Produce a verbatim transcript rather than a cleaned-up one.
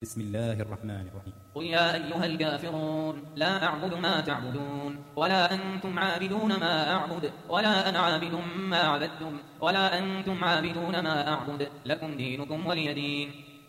بسم الله الرحمن الرحيم. قل يا أيها الكافرون لا أعبد ما تعبدون ولا أنتم عابدون ما أعبد ولا أنا عابد ما عبدتم ولا أنتم عابدون ما أعبد لكم دينكم ولي دين.